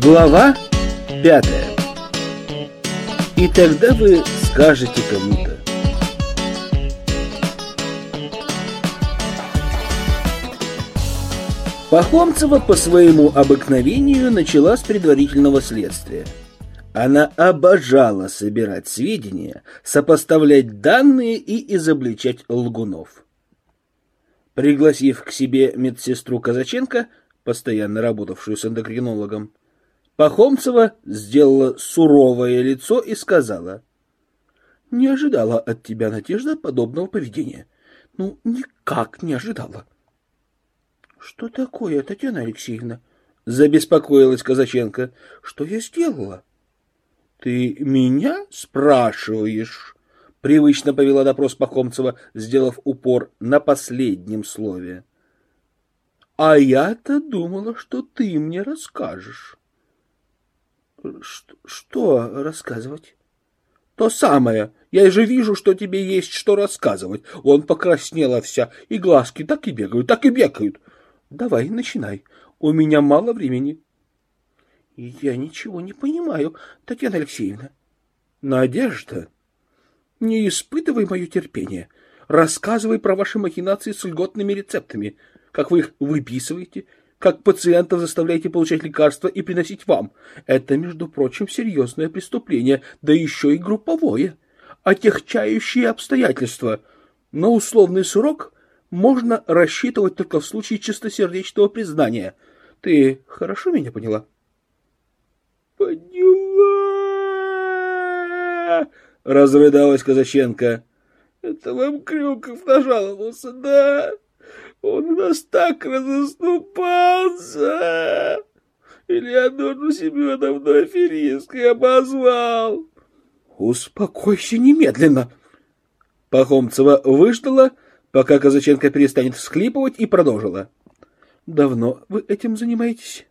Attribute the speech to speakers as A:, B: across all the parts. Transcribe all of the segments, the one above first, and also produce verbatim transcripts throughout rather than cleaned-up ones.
A: Глава пятая. И тогда вы скажете кому-то. Пахомцева по своему обыкновению начала с предварительного следствия. Она обожала собирать сведения, сопоставлять данные и изобличать лгунов. Пригласив к себе медсестру Казаченко, постоянно работавшую с эндокринологом, Пахомцева сделала суровое лицо и сказала: «Не ожидала от тебя, Надежда, подобного поведения. Ну, никак не ожидала». «Что такое, Татьяна Алексеевна?» — забеспокоилась Казаченко. «Что я сделала?» «Ты меня спрашиваешь?» — привычно повела допрос Пахомцева, сделав упор на последнем слове. «А я-то думала, что ты мне расскажешь». Что, что рассказывать? То самое. Я же вижу, что тебе есть что рассказывать. Он покраснела вся, и глазки так и бегают, так и бегают. Давай, начинай. У меня мало времени. Я ничего не понимаю, Татьяна Алексеевна. Надежда, не испытывай мое терпение. Рассказывай про ваши махинации с льготными рецептами, как вы их выписываете, как пациентов заставляете получать лекарства и приносить вам. Это, между прочим, серьезное преступление, да еще и групповое. Отягчающие обстоятельства. На условный срок можно рассчитывать только в случае чистосердечного признания. Ты хорошо меня поняла? Поняла! Разрыдалась Казаченко. Это вам Крюков нажаловался, да? Он у нас так разоступался. Элеонору Семеновну аферисткой обозвал. Успокойся немедленно. Пахомцева выждала, пока Казаченко перестанет всхлипывать, и продолжила. Давно вы этим занимаетесь?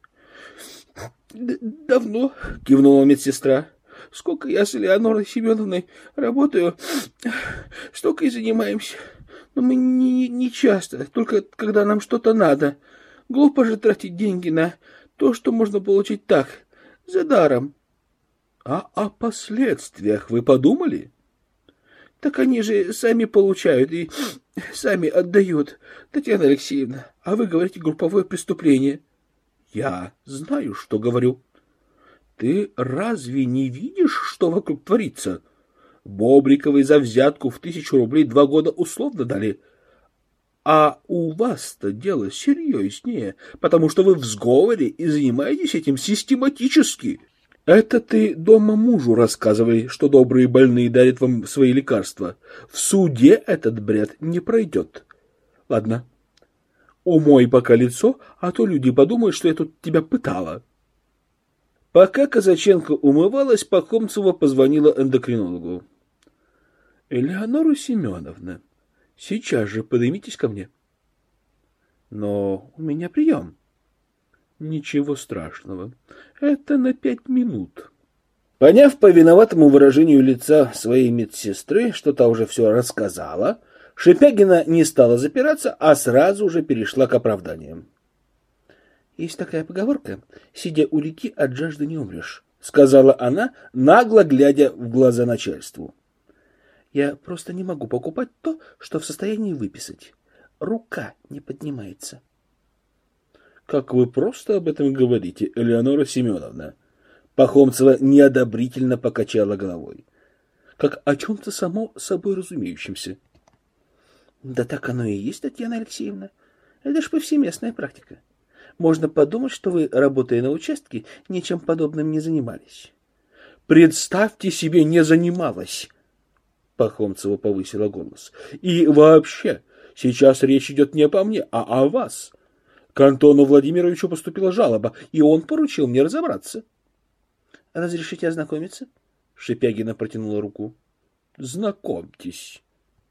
A: Давно, кивнула медсестра. Сколько я с Элеонорой Семеновной работаю, столько и занимаемся. Но мы не, не часто, только когда нам что-то надо. Глупо же тратить деньги на то, что можно получить так, за даром. А о последствиях вы подумали? Так они же сами получают и сами отдают. Татьяна Алексеевна, а вы говорите групповое преступление. Я знаю, что говорю. Ты разве не видишь, что вокруг творится? Бобриковой за взятку в тысячу рублей два года условно дали. А у вас-то дело серьезнее, потому что вы в сговоре и занимаетесь этим систематически. Это ты дома мужу рассказывай, что добрые больные дарят вам свои лекарства. В суде этот бред не пройдет. Ладно, умой пока лицо, а то люди подумают, что я тут тебя пытала. Пока Казаченко умывалась, Пахомцева позвонила эндокринологу. Элеонора Семеновна, сейчас же поднимитесь ко мне. Но у меня прием. Ничего страшного. Это на пять минут. Поняв по виноватому выражению лица своей медсестры, что та уже все рассказала, Шипягина не стала запираться, а сразу же перешла к оправданиям. Есть такая поговорка: сидя у реки, от жажды не умрешь, сказала она, нагло глядя в глаза начальству. Я просто не могу покупать то, что в состоянии выписать. Рука не поднимается. Как вы просто об этом говорите, Элеонора Семеновна. Пахомцева неодобрительно покачала головой. Как о чем-то само собой разумеющемся. Да так оно и есть, Татьяна Алексеевна. Это ж повсеместная практика. Можно подумать, что вы, работая на участке, ничем подобным не занимались. Представьте себе, не занималась. Пахомцева повысила голос. И вообще, сейчас речь идет не обо мне, а о вас. К Антону Владимировичу поступила жалоба, и он поручил мне разобраться. Разрешите ознакомиться? Шипягина протянула руку. Знакомьтесь.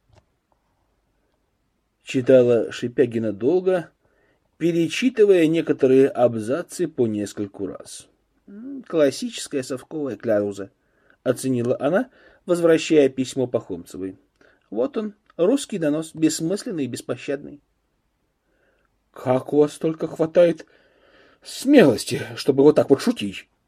A: Читала Шипягина долго, перечитывая некоторые абзацы по нескольку раз. Классическая совковая кляуза, оценила она, возвращая письмо Пахомцевой. Вот он, русский донос, бессмысленный и беспощадный. Как у вас только хватает смелости, чтобы вот так вот шутить?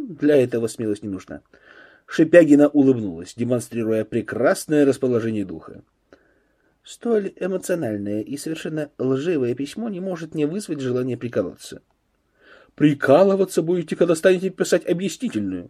A: Для этого смелость не нужна. Шипягина улыбнулась, демонстрируя прекрасное расположение духа. Столь эмоциональное и совершенно лживое письмо не может не вызвать желания прикалываться. Прикалываться будете, когда станете писать объяснительную.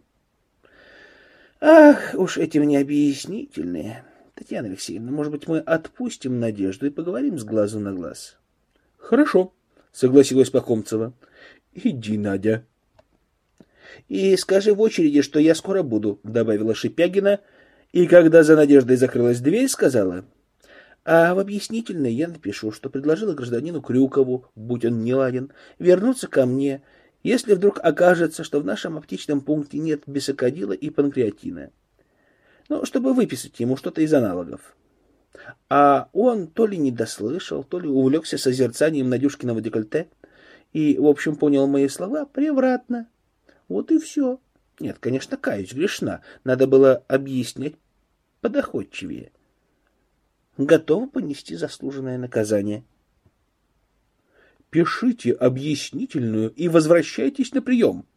A: Ах, уж эти мне объяснительные. Татьяна Алексеевна, может быть, мы отпустим Надежду и поговорим с глазу на глаз? Хорошо, согласилась Пахомцева. Иди, Надя. И скажи в очереди, что я скоро буду, добавила Шипягина, и когда за Надеждой закрылась дверь, сказала: а в объяснительной я напишу, что предложила гражданину Крюкову, будь он неладен, вернуться ко мне, если вдруг окажется, что в нашем аптечном пункте нет бесокодила и панкреатина. Ну, чтобы выписать ему что-то из аналогов. А он то ли не дослышал, то ли увлекся созерцанием Надюшкиного декольте и, в общем, понял мои слова превратно. Вот и все. Нет, конечно, каюсь, грешна. Надо было объяснять подоходчивее. Готова понести заслуженное наказание. Пишите объяснительную и возвращайтесь на прием.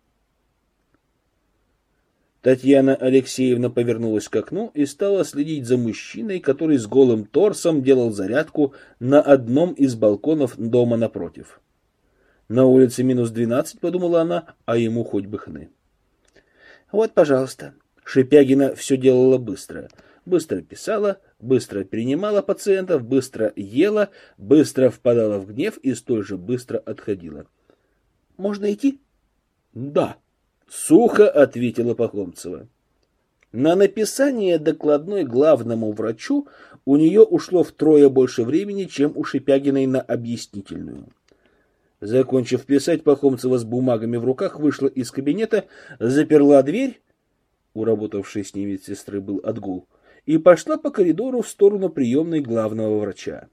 A: Татьяна Алексеевна повернулась к окну и стала следить за мужчиной, который с голым торсом делал зарядку на одном из балконов дома напротив. На улице минус двенадцать, подумала она, а ему хоть бы хны. Вот, пожалуйста. Шипягина все делала быстро. Быстро писала, быстро принимала пациентов, быстро ела, быстро впадала в гнев и столь же быстро отходила. Можно идти? Да. Сухо ответила Пахомцева. На написание докладной главному врачу у нее ушло втрое больше времени, чем у Шипягиной на объяснительную. Закончив писать, Пахомцева с бумагами в руках вышла из кабинета, заперла дверь, у работавшей с ней медсестры был отгул, и пошла по коридору в сторону приемной главного врача.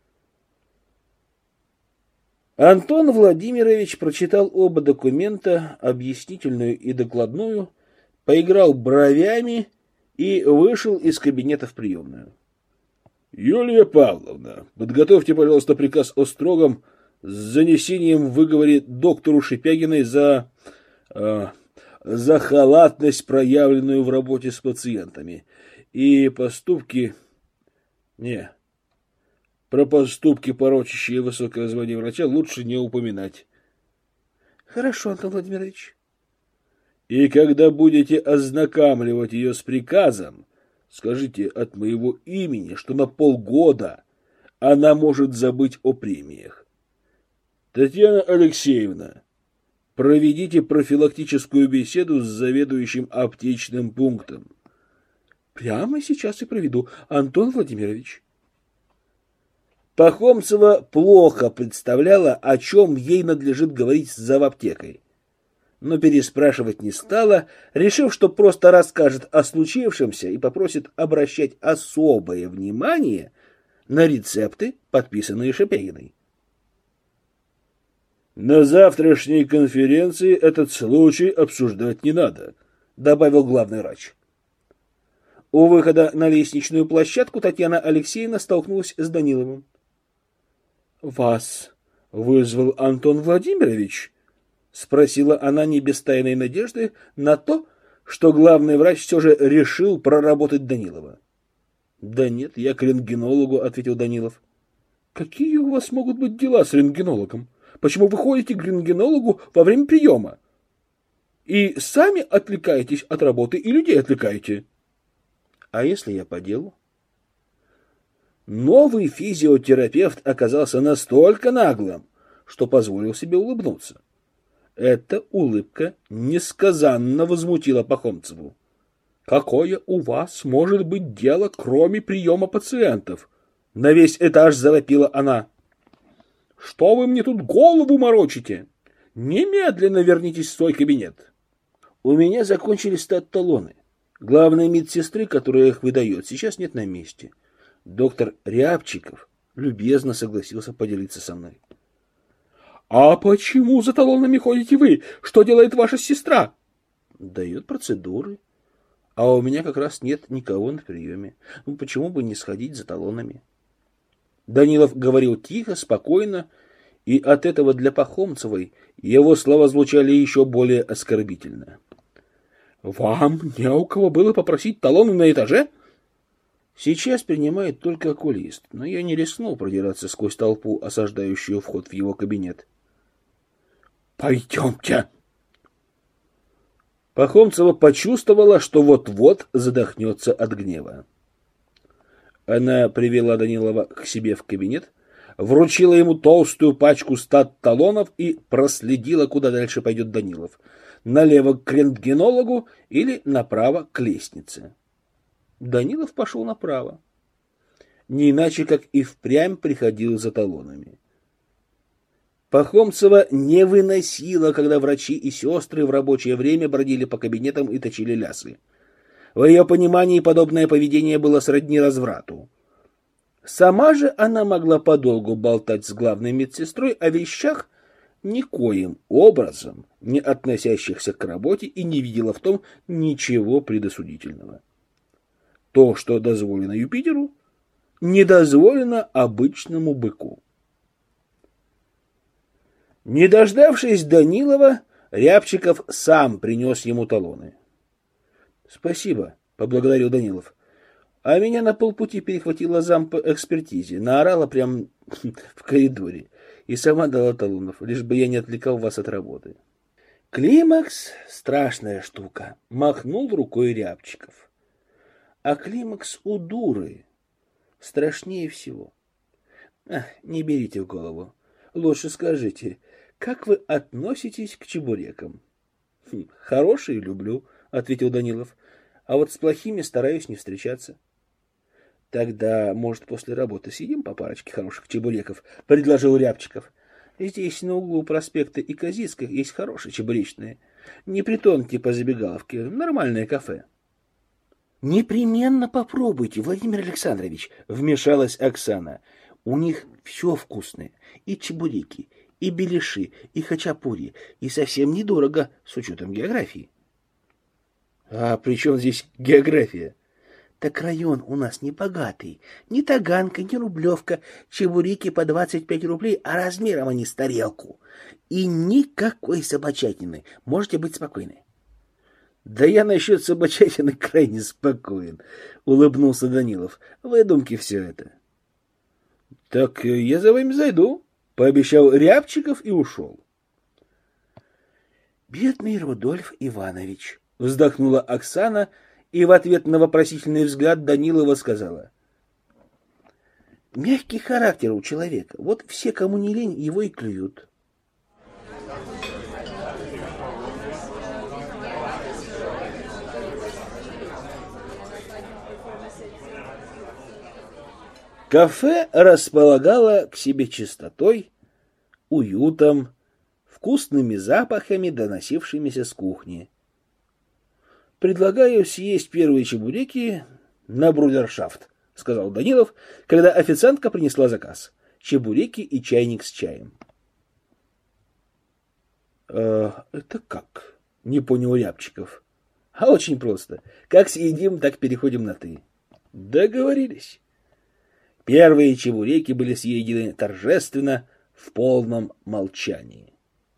A: Антон Владимирович прочитал оба документа, объяснительную и докладную, поиграл бровями и вышел из кабинета в приемную. — Юлия Павловна, подготовьте, пожалуйста, приказ о строгом с занесением в выговоре доктору Шипягиной за, э, за халатность, проявленную в работе с пациентами, и поступки... Не, про поступки, порочащие высокое звание врача, лучше не упоминать. Хорошо, Антон Владимирович. И когда будете ознакомливать ее с приказом, скажите от моего имени, что на полгода она может забыть о премиях. Татьяна Алексеевна, проведите профилактическую беседу с заведующим аптечным пунктом. Прямо сейчас и проведу, Антон Владимирович. Пахомцева плохо представляла, о чем ей надлежит говорить с заваптекой, но переспрашивать не стала, решив, что просто расскажет о случившемся и попросит обращать особое внимание на рецепты, подписанные Шипягиной. На завтрашней конференции этот случай обсуждать не надо, добавил главный врач. У выхода на лестничную площадку Татьяна Алексеевна столкнулась с Даниловым. Вас вызвал Антон Владимирович? Спросила она не без тайной надежды на то, что главный врач все же решил проработать Данилова. Да нет, я к рентгенологу, ответил Данилов. Какие у вас могут быть дела с рентгенологом? Почему вы ходите к рентгенологу во время приема? И сами отвлекаетесь от работы и людей отвлекаете. А если я по делу? Новый физиотерапевт оказался настолько наглым, что позволил себе улыбнуться. Эта улыбка несказанно возмутила Пахомцеву. Какое у вас может быть дело, кроме приема пациентов? На весь этаж завопила она. Что вы мне тут голову морочите? Немедленно вернитесь в свой кабинет. У меня закончились стат-талоны. Главной медсестры, которая их выдает, сейчас нет на месте. Доктор Рябчиков любезно согласился поделиться со мной. — А почему за талонами ходите вы? Что делает ваша сестра? — Дает процедуры. А у меня как раз нет никого на приеме. Ну, почему бы не сходить за талонами? Данилов говорил тихо, спокойно, и от этого для Пахомцевой его слова звучали еще более оскорбительно. Вам не у кого было попросить талоны на этаже? Сейчас принимает только окулист, но я не рискнул продираться сквозь толпу, осаждающую вход в его кабинет. Пойдемте. Пахомцева почувствовала, что вот-вот задохнется от гнева. Она привела Данилова к себе в кабинет, вручила ему толстую пачку стат талонов и проследила, куда дальше пойдет Данилов. Налево к рентгенологу или направо к лестнице. Данилов пошел направо. Не иначе, как и впрямь приходил за талонами. Пахомцева не выносила, когда врачи и сестры в рабочее время бродили по кабинетам и точили лясы. В ее понимании подобное поведение было сродни разврату. Сама же она могла подолгу болтать с главной медсестрой о вещах, никоим образом не относящихся к работе, и не видела в том ничего предосудительного. То, что дозволено Юпитеру, не дозволено обычному быку. Не дождавшись Данилова, Рябчиков сам принес ему талоны. — Спасибо, — поблагодарил Данилов. А меня на полпути перехватила зам по экспертизе, наорала прямо в коридоре и сама дала талонов, лишь бы я не отвлекал вас от работы. Климакс — страшная штука, — махнул рукой Рябчиков. А климакс у дуры страшнее всего. Ах, не берите в голову. Лучше скажите, как вы относитесь к чебурекам? Хм, хорошие люблю, — ответил Данилов. А вот с плохими стараюсь не встречаться. Тогда, может, после работы съедим по парочке хороших чебуреков, — предложил Рябчиков. Здесь на углу проспекта и Казицких есть хорошие чебуречные. Не притон типа забегаловки, нормальное кафе. Непременно попробуйте, Владимир Александрович, — вмешалась Оксана. У них все вкусное. И чебуреки, и беляши, и хачапури, и совсем недорого, с учетом географии. А при чем здесь география? Так район у нас не богатый. Ни Таганка, ни Рублевка. Чебуреки по двадцать пять рублей, а размером они с тарелку. И никакой собачатины. Можете быть спокойны. Да я насчет собачатины крайне спокоен, улыбнулся Данилов. Выдумки все это. Так я за вами зайду, пообещал Рябчиков и ушел. Бедный Рудольф Иванович, вздохнула Оксана и в ответ на вопросительный взгляд Данилова сказала. Мягкий характер у человека. Вот все, кому не лень, его и клюют. Кафе располагало к себе чистотой, уютом, вкусными запахами, доносившимися с кухни. «Предлагаю съесть первые чебуреки на брудершафт», — сказал Данилов, когда официантка принесла заказ. Чебуреки и чайник с чаем. «Э, это как?» — не понял Рябчиков. «А очень просто. Как съедим, так переходим на «ты». Договорились». Первые чебуреки были съедены торжественно, в полном молчании.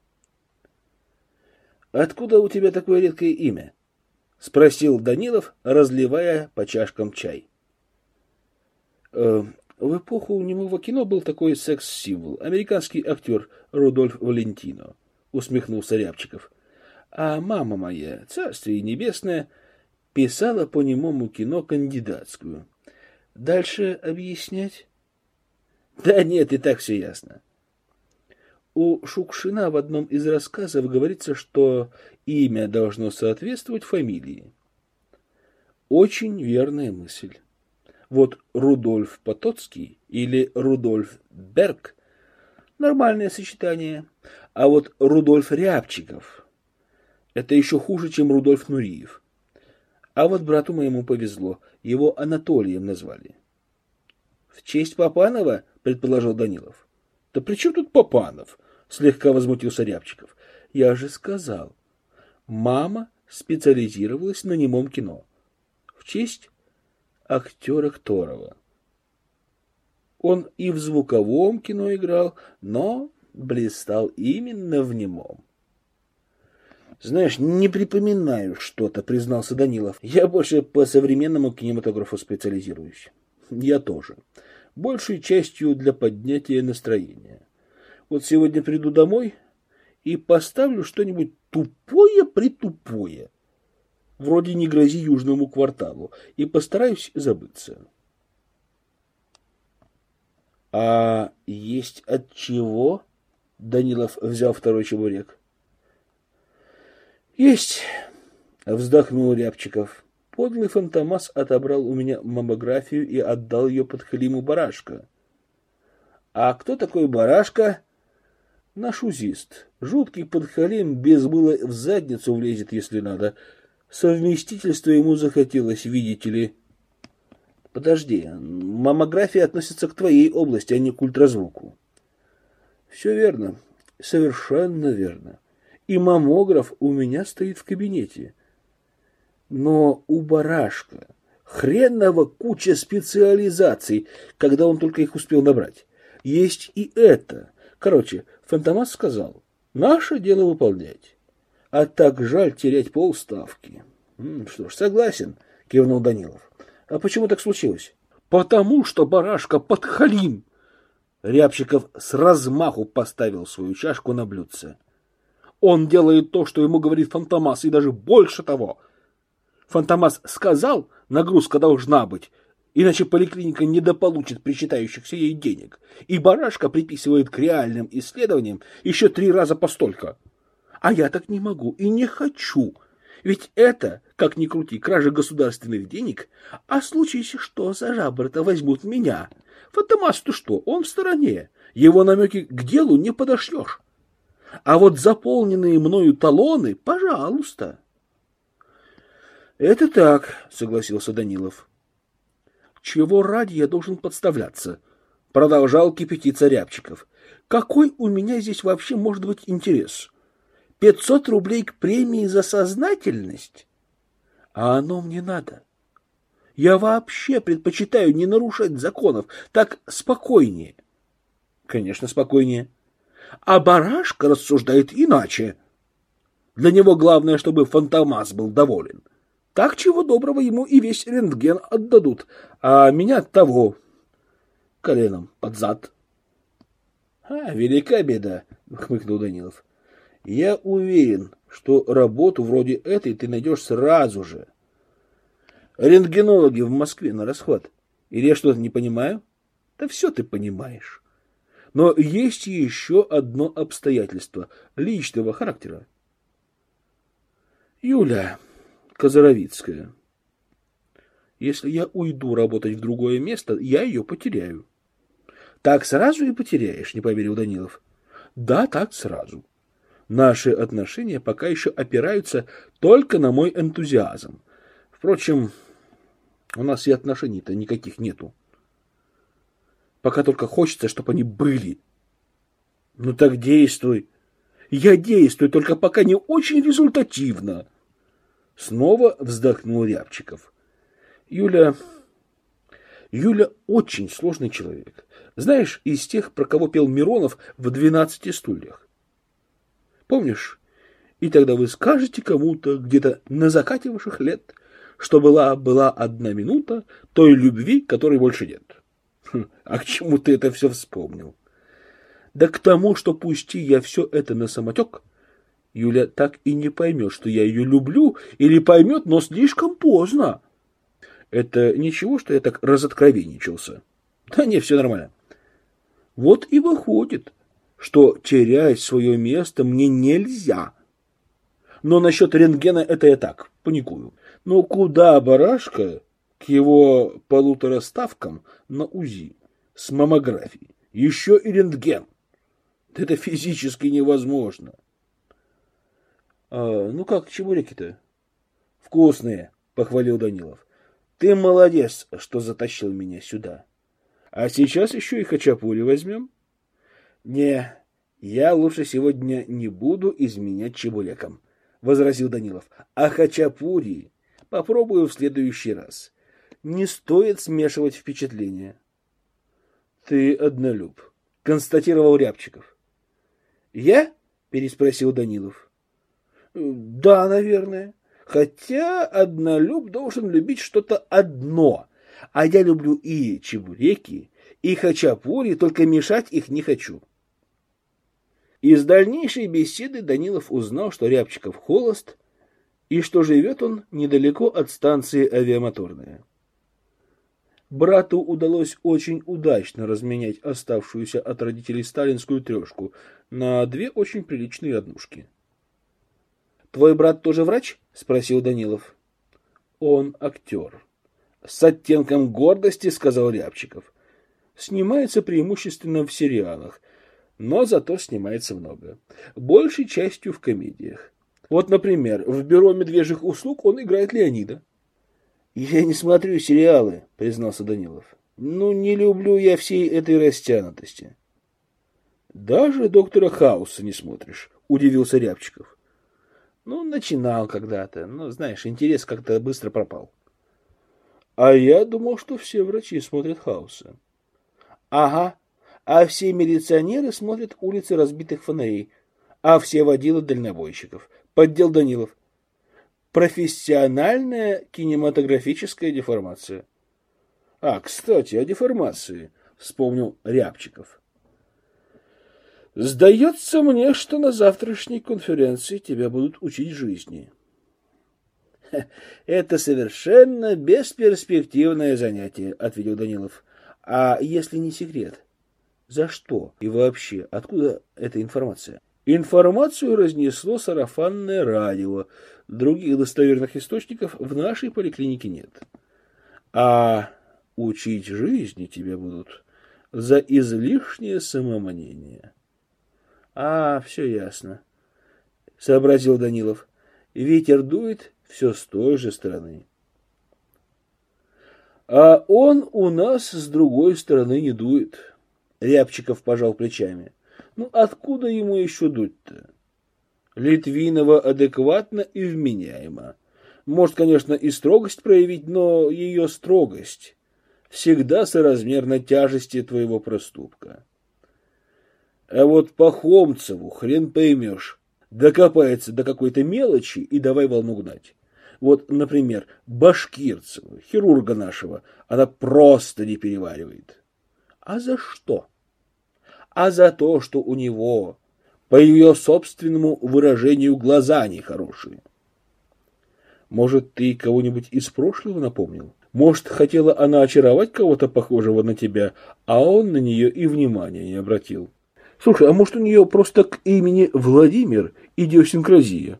A: «Откуда у тебя такое редкое имя?» — спросил Данилов, разливая по чашкам чай. Э, в эпоху немого кино был такой секс-символ, американский актер Рудольф Валентино, — усмехнулся Рябчиков. А мама моя, царствие небесное, писала по немому кино кандидатскую. Дальше объяснять? Да нет, и так все ясно. У Шукшина в одном из рассказов говорится, что имя должно соответствовать фамилии. Очень верная мысль. Вот Рудольф Потоцкий или Рудольф Берг — нормальное сочетание. А вот Рудольф Рябчиков — это еще хуже, чем Рудольф Нуриев. А вот брату моему повезло, его Анатолием назвали. — В честь Папанова, — предположил Данилов. — Да при чем тут Папанов? — слегка возмутился Рябчиков. — Я же сказал. Мама специализировалась на немом кино. В честь актера Кторова. Он и в звуковом кино играл, но блистал именно в немом. Знаешь, не припоминаю что-то, признался Данилов. Я больше по современному кинематографу специализируюсь. Я тоже. Большей частью для поднятия настроения. Вот сегодня приду домой и поставлю что-нибудь тупое-притупое. Вроде «Не грози южному кварталу». И постараюсь забыться. А есть от чего? Данилов взял второй чебурек. Есть, вздохнул Рябчиков. Подлый Фантомас отобрал у меня маммографию и отдал ее подхалиму Барашка. А кто такой Барашка? Наш узист. Жуткий подхалим без мыла в задницу влезет, если надо. Совместительство ему захотелось, видите ли. Подожди, маммография относится к твоей области, а не к ультразвуку. Все верно, совершенно верно. И маммограф у меня стоит в кабинете. Но у Барашка хреново куча специализаций, когда он только их успел набрать. Есть и это. Короче, Фантомас сказал, наше дело выполнять. А так жаль терять полставки. М, что ж, согласен, кивнул Данилов. А почему так случилось? Потому что Барашка подхалим. Рябчиков с размаху поставил свою чашку на блюдце. Он делает то, что ему говорит Фантомас, и даже больше того. Фантомас сказал, нагрузка должна быть, иначе поликлиника недополучит причитающихся ей денег. И Барашка приписывает к реальным исследованиям еще три раза постолько. А я так не могу и не хочу. Ведь это, как ни крути, кража государственных денег, а случись что, за жабры-то возьмут меня. Фантомас-то что, он в стороне, его намеки к делу не подошьешь. А вот заполненные мною талоны, пожалуйста. Это так, согласился Данилов. Чего ради я должен подставляться? Продолжал кипятиться Рябчиков. Какой у меня здесь вообще может быть интерес? Пятьсот рублей к премии за сознательность? А оно мне надо. Я вообще предпочитаю не нарушать законов, так спокойнее. Конечно, спокойнее. А Барашка рассуждает иначе. Для него главное, чтобы Фантомас был доволен. Так чего доброго ему и весь рентген отдадут, а меня от того коленом под зад. А, велика беда, хмыкнул Данилов. Я уверен, что работу вроде этой ты найдешь сразу же. Рентгенологи в Москве на расхват. Или я что-то не понимаю? Да все ты понимаешь. Но есть еще одно обстоятельство личного характера. Юля Козаровицкая. Если я уйду работать в другое место, я ее потеряю. Так сразу и потеряешь, не поверил Данилов. Да, так сразу. Наши отношения пока еще опираются только на мой энтузиазм. Впрочем, у нас и отношений-то никаких нету. Пока только хочется, чтобы они были. Ну так действуй. Я действую, только пока не очень результативно. Снова вздохнул Рябчиков. Юля... Юля очень сложный человек. Знаешь, из тех, про кого пел Миронов в «Двенадцати стульях». Помнишь? И тогда вы скажете кому-то где-то на закате ваших лет, что была, была одна минута той любви, которой больше нет. Хм, а к чему ты это все вспомнил? Да к тому, что пусти я все это на самотек, Юля так и не поймет, что я ее люблю, или поймет, но слишком поздно. Это ничего, что я так разоткровенничался? Да не, все нормально. Вот и выходит, что терять свое место мне нельзя. Но насчет рентгена это я так, паникую. Но куда Барашка к его полутора ставкам на УЗИ с маммографией? Еще и рентген. Это физически невозможно. А, ну как, чебуреки-то? Вкусные, похвалил Данилов. Ты молодец, что затащил меня сюда. А сейчас еще и хачапури возьмем? Не, я лучше сегодня не буду изменять чебурекам, возразил Данилов. А хачапури попробую в следующий раз. Не стоит смешивать впечатления. Ты однолюб, констатировал Рябчиков. Я? Переспросил Данилов. Да, наверное. Хотя однолюб должен любить что-то одно. А я люблю и чебуреки, и хачапури, только мешать их не хочу. Из дальнейшей беседы Данилов узнал, что Рябчиков холост, и что живет он недалеко от станции Авиамоторная. Брату удалось очень удачно разменять оставшуюся от родителей сталинскую трешку на две очень приличные однушки. — Твой брат тоже врач? — спросил Данилов. — Он актер. С оттенком гордости сказал Рябчиков. Снимается преимущественно в сериалах, но зато снимается много. Большей частью в комедиях. Вот, например, в «Бюро медвежьих услуг» он играет Леонида. — Я не смотрю сериалы, — признался Данилов. — Ну, не люблю я всей этой растянутости. — Даже «Доктора Хауса» не смотришь, — удивился Рябчиков. — Ну, начинал когда-то, но, знаешь, интерес как-то быстро пропал. — А я думал, что все врачи смотрят Хауса. — Ага, а все милиционеры смотрят «Улицы разбитых фонарей», а все водилы дальнобойщиков. Поддел Данилов. Профессиональная кинематографическая деформация. А, кстати, о деформации, вспомнил Рябчиков. Сдается мне, что на завтрашней конференции тебя будут учить жизни. Это совершенно бесперспективное занятие, ответил Данилов. А если не секрет, за что и вообще, откуда эта информация? Информацию разнесло сарафанное радио. Других достоверных источников в нашей поликлинике нет. А учить жизни тебя будут за излишнее самомнение. А, все ясно, сообразил Данилов. Ветер дует все с той же стороны. А он у нас с другой стороны не дует. Рябчиков пожал плечами. Ну, откуда ему еще дуть-то? Литвинова адекватно и вменяемо. Может, конечно, и строгость проявить, но ее строгость всегда соразмерна тяжести твоего проступка. А вот Пахомцеву хрен поймешь. Докопается до какой-то мелочи и давай волну гнать. Вот, например, Башкирцева, хирурга нашего, она просто не переваривает. А за что? А за то, что у него, по ее собственному выражению, глаза нехорошие. Может, ты кого-нибудь из прошлого напомнил? Может, хотела она очаровать кого-то похожего на тебя, а он на нее и внимания не обратил? Слушай, а может, у нее просто к имени Владимир идиосинкразия?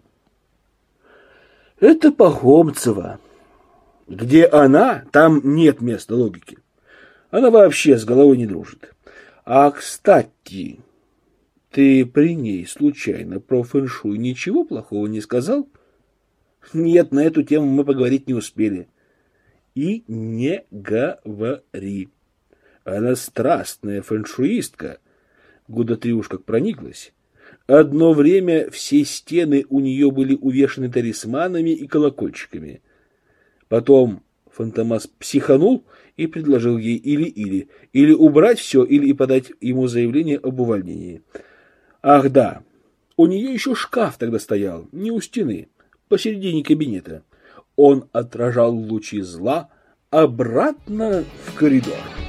A: Это Пахомцева. Где она, там нет места логики. Она вообще с головой не дружит. А, кстати, ты при ней случайно про фэншуй ничего плохого не сказал? Нет, на эту тему мы поговорить не успели. И не говори. Она страстная фэншуистка. Года три уж как прониклась. Одно время все стены у нее были увешаны талисманами и колокольчиками. Потом Фантомас психанул и предложил ей или-или, или убрать все, или подать ему заявление об увольнении. Ах да, у нее еще шкаф тогда стоял, не у стены, посередине кабинета. Он отражал лучи зла обратно в коридор.